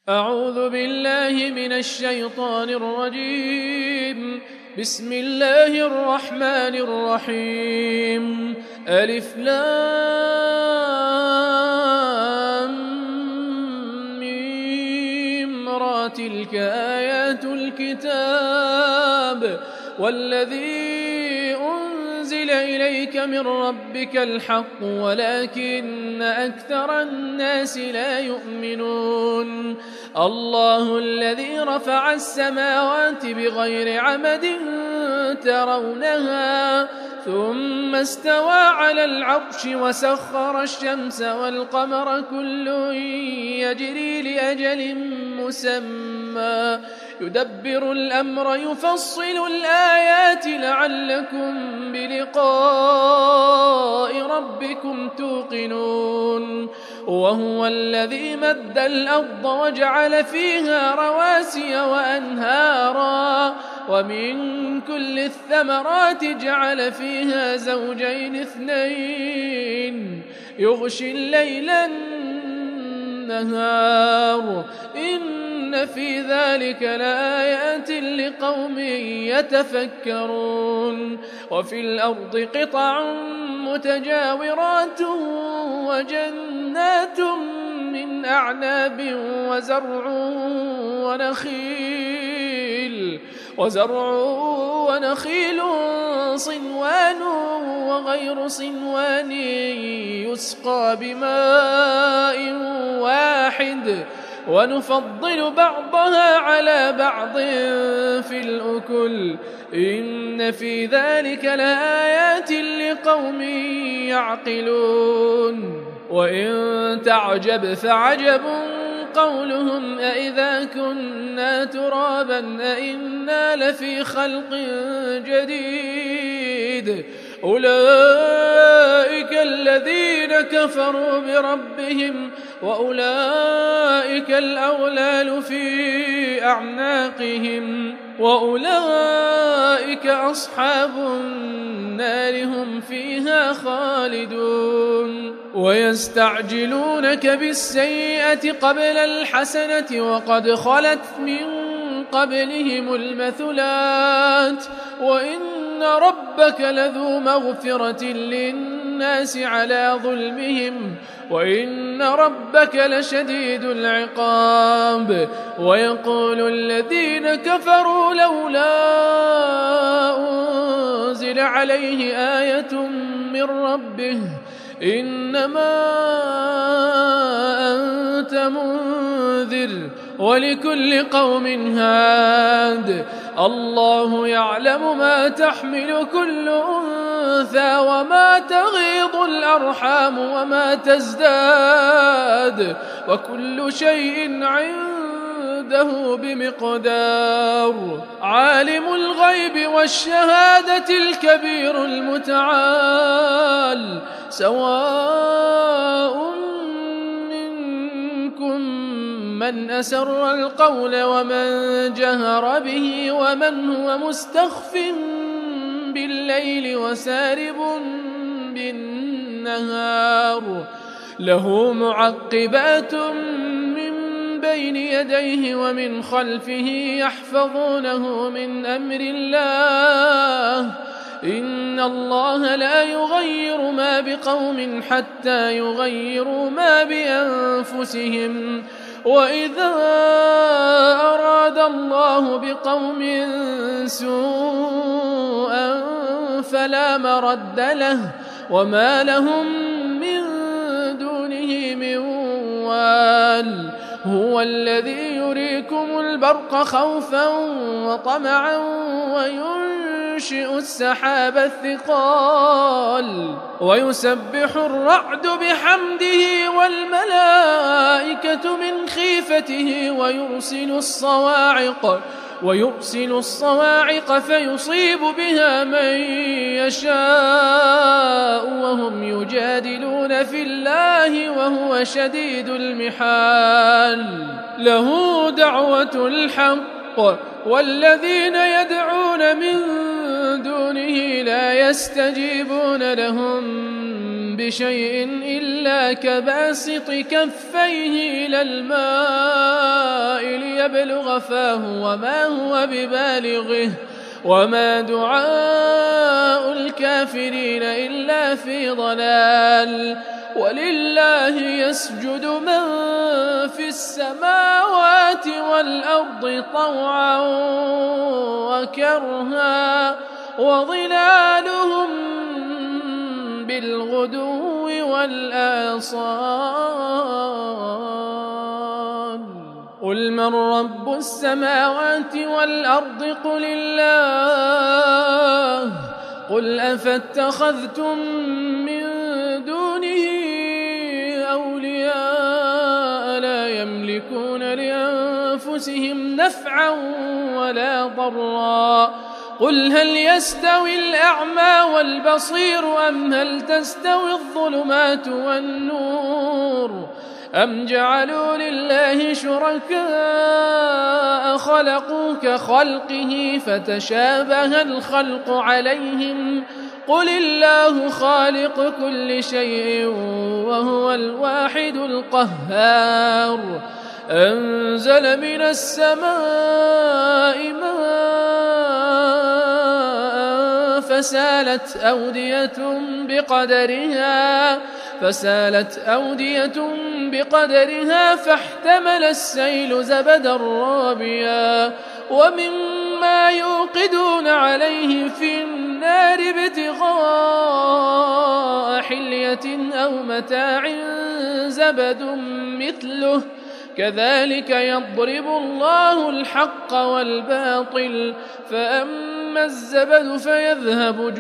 أعوذ بالله من الشيطان الرجيم. بسم الله الرحمن الرحيم. ألف لام ميم را تلك آيات الكتاب والذي أنزل إليك من ربك الحق ولكن أكثر الناس لا يؤمنون. الله الذي رفع السماوات بغير عمد ترونها ثم استوى على العرش وسخر الشمس والقمر كل يجري لأجل مسمى يدبر الأمر يفصل الآيات لعلكم بلقاء ربكم توقنون. وهو الذي مد الأرض وجعل فيها رواسي وأنهارا ومن كل الثمرات جعل فيها زوجين اثنين يغشي الليل النهار إن في ذلك لآيات لقوم يتفكرون. وفي الأرض قطع متجاورات وجنات من أعناب وزرع ونخيل صنوان وغير صنوان يسقى بماء واحد ونفضل بعضها على بعض في الأكل إن في ذلك لآيات لقوم يعقلون. وإن تعجب فعجب قولهم أإذا كنا ترابا أإنا لفي خلق جديد أولئك الذين كفروا بربهم وأولئك الأغلال في أعناقهم وأولئك أصحاب النار هم فيها خالدون. ويستعجلونك بالسيئة قبل الحسنة وقد خلت من قبلهم المثلات وإن ربك لذو مغفرة للناس على ظلمهم وإن ربك لشديد العقاب. ويقول الذين كفروا لولا أنزل عليه آية من ربه إنما أنت منذر ولكل قوم هاد. الله يعلم ما تحمل كل أنثى وما تغيض الأرحام وما تزداد وكل شيء عنده بمقدار. عالم الغيب والشهادة الكبير المتعال سواء منكم من أسر القول ومن جهر به ومن هو مستخف بالليل وسارب بالنهار له معقبات من بين يديه ومن خلفه يحفظونه من أمر الله إن الله لا يغير ما بقوم حتى يغيروا ما بأنفسهم وإذا أراد الله بقوم سوءا فلا مرد له وما لهم من دونه من وال. هو الذي يريكم البرق خوفا وطمعا وينشئ السحاب الثقال ويسبح الرعد بحمده والملائكة من خيفته ويرسل الصواعق فيصيب بها من يشاء وهم يجادلون في الله وهو شديد المحال. له دعوة الحق والذين يدعون من دونه لا يستجيبون لهم بشيء إلا كباسط كفيه إلى الماء ليبلغ فاه وما هو ببالغه وما دعاء الكافرين إلا في ضلال. ولله يسجد من في السماوات والأرض طوعا وكرها وظلالهم بالغدو والآصال. قل من رب السماوات والأرض قل الله. قل أفاتخذتم من دونه أولياء لا يملكون لأنفسهم نفعا ولا ضرا. قل هل يستوي الأعمى والبصير أم هل تستوي الظلمات والنور أم جعلوا لله شركاء خلقوا كخلقه فتشابه الخلق عليهم قل الله خالق كل شيء وهو الواحد القهار. أنزل من السماء ماء فسالت أودية بقدرها فاحتمل السيل زبدا رابيا ومما يوقدون عليه في النار ابتغاء حلية أو متاع زبد مثله كذلك يضرب الله الحق والباطل فأما الزبد فيذهب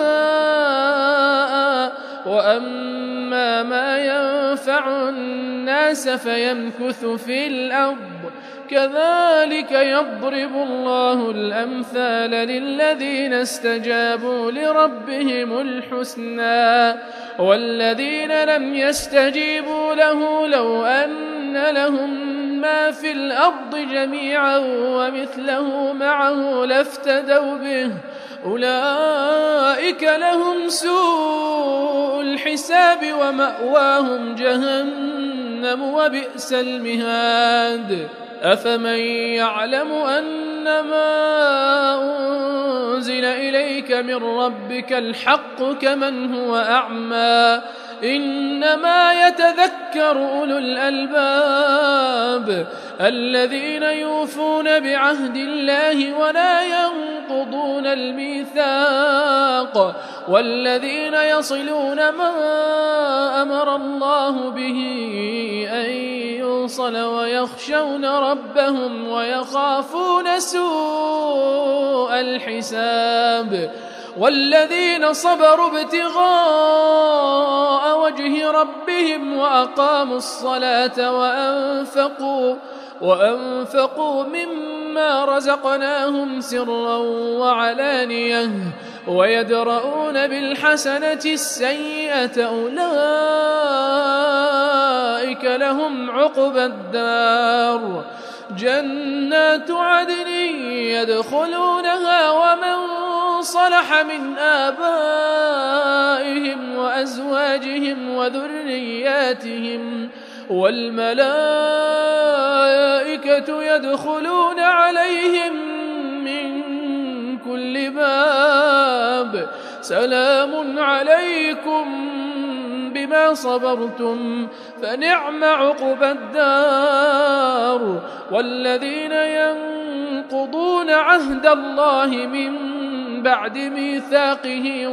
جفاء وأما ما ينفع الناس فيمكث في الأرض كذلك يضرب الله الأمثال للذين استجابوا لربهم الحسنى والذين لم يستجيبوا له لو أن لهم ما في الأرض جميعا ومثله معه لافتدوا به أولئك لهم سوء الحساب ومأواهم جهنم وبئس المهاد. أفمن يعلم أنما أنزل إليك من ربك الحق كمن هو أعمى إنما يتذكر أولو الألباب الذين يوفون بعهد الله ولا ينقضون الميثاق والذين يصلون ما أمر الله به أن يوصل ويخشون ربهم ويخافون سوء الحساب والذين صبروا ابتغاء وجه ربهم وأقاموا الصلاة وأنفقوا مما رزقناهم سرا وعلانية ويدرؤون بالحسنة السيئة أولئك لهم عقبى الدار جنات عدن يدخلونها ومن صلح من آبائهم وأزواجهم وذرياتهم والملائكة يدخلون عليهم من كل باب سلام عليكم بما صبرتم فنعم عقبى الدار. والذين ينقضون عهد الله من بعد ميثاقه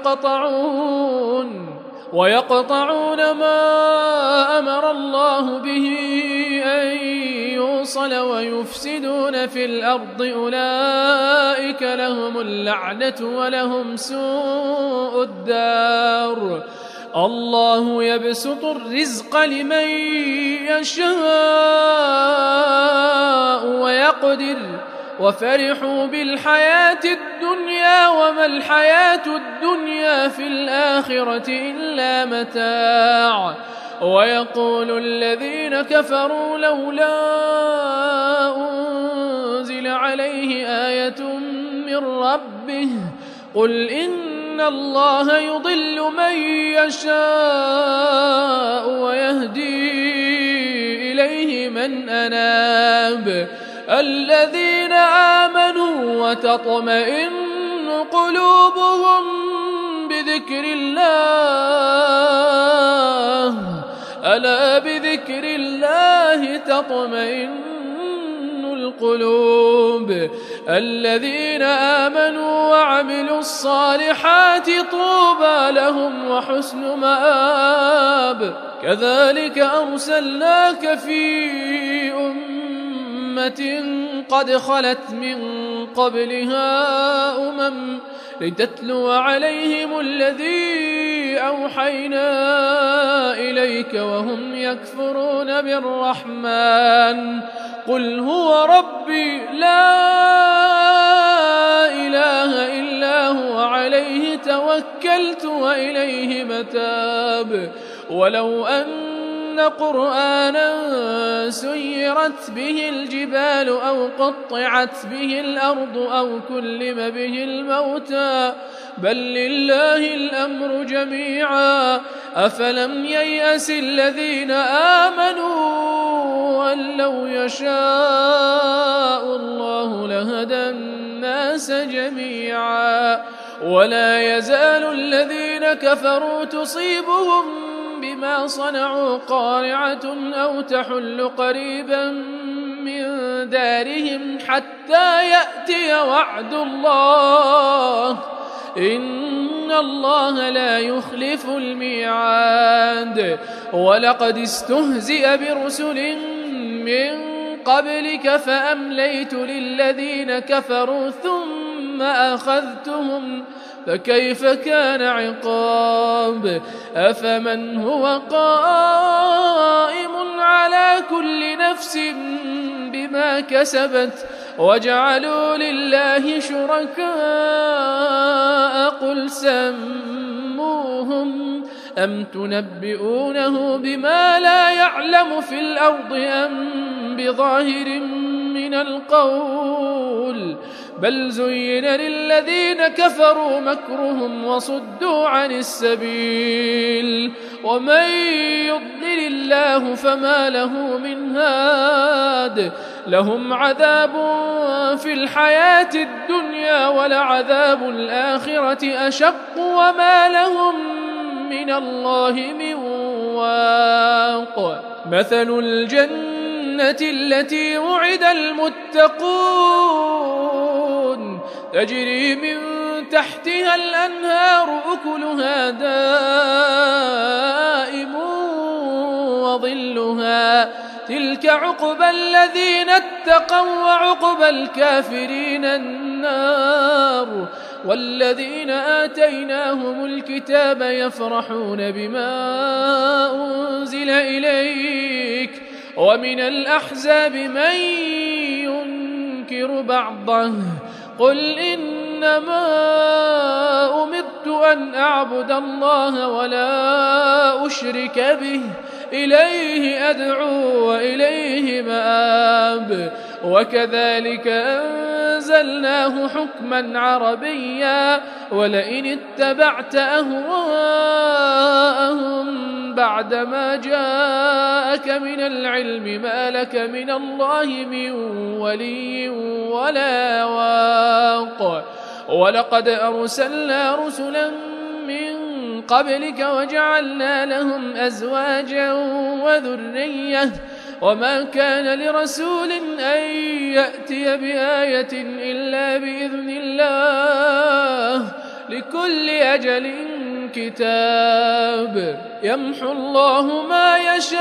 ويقطعون ما أمر الله به أن يوصل ويفسدون في الأرض أولئك لهم اللعنة ولهم سوء الدار. الله يبسط الرزق لمن يشاء ويقدر وفرحوا بالحياة الدنيا وما الحياة الدنيا في الآخرة إلا متاع. ويقول الذين كفروا لولا أنزل عليه آية من ربه قل إن الله يضل من يشاء ويهدي إليه إليه من أناب الذين آمنوا وتطمئن قلوبهم بذكر الله ألا بذكر الله تطمئن القلوب الذين آمنوا وعملوا الصالحات طوبى لهم وحسن مآب كذلك أرسلناك في أمة قد خلت من قبلها لتتلو عليهم الذي أوحينا إليك وهم يكفرون بالرحمن قل هو ربي لا إله إلا هو عليه توكلت وإليه متاب ولو أن قرآنا سيرت به الجبال أو قطعت به الأرض أو كلم به الموتى بل لله الأمر جميعا أفلم ييأس الذين آمنوا أن لو يشاء الله لهدى الناس جميعا ولا يزال الذين كفروا تصيبهم بما صنعوا قارعة أو تحل قريبا من دارهم حتى يأتي وعد الله إن الله لا يخلف الميعاد ولقد استهزئ برسل من قبلك فأمليت للذين كفروا ثم أخذتهم فكيف كان عقاب أفمن هو قائم على كل نفس بما كسبت وجعلوا لله شركاء قل سموهم أم تنبئونه بما لا يعلم في الأرض أم بظاهر من القول بل زين للذين كفروا مكرهم وصدوا عن السبيل ومن يضلل الله فما له من هاد لهم عذاب في الحياة الدنيا ولعذاب الآخرة أشق وما لهم من الله من واق مثل الجنة التي وعد المتقون تجري من تحتها الأنهار أكلها دائم وظلها تلك عقبى الذين اتقوا وعقبى الكافرين النار والذين آتيناهم الكتاب يفرحون بما أنزل إليك ومن الأحزاب من ينكر بعضه قل إنما أمرت أن أعبد الله ولا أشرك به إليه أدعو وإليه مآب وكذلك أنزلناه حكما عربيا ولئن اتبعت أهواءهم بعدما جاءك من العلم ما لك من الله من ولي ولا واق ولقد أرسلنا رسلا من قبلك وجعلنا لهم أزواجا وذرية وما كان لرسول أن يأتي بآية إلا بإذن الله لكل أجل كتاب يمحو الله ما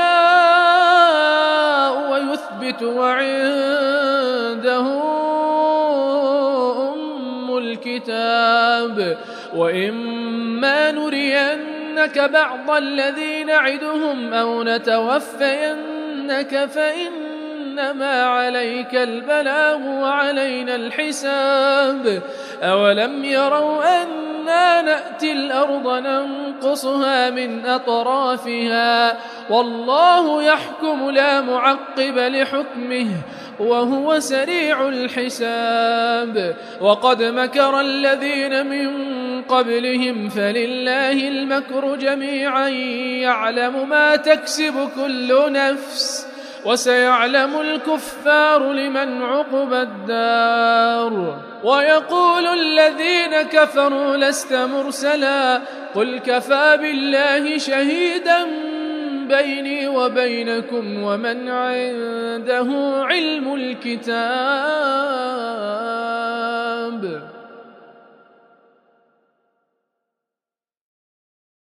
يشاء ويثبت وعنده أم الكتاب وإما نرينك بعض الذي نعدهم أو نتوفينك فإنما عليك البلاغ وعلينا الحساب أولم يروا أنا نأتي الأرض ننقصها من أطرافها والله يحكم لا معقب لحكمه وهو سريع الحساب وقد مكر الذين من قبلهم فلله المكر جميعا يعلم ما تكسب كل نفس وسيعلم الكفار لمن عقبى الدار. ويقول الذين كفروا لست مرسلا قل كفى بالله شهيدا بيني وبينكم ومن عنده علم الكتاب.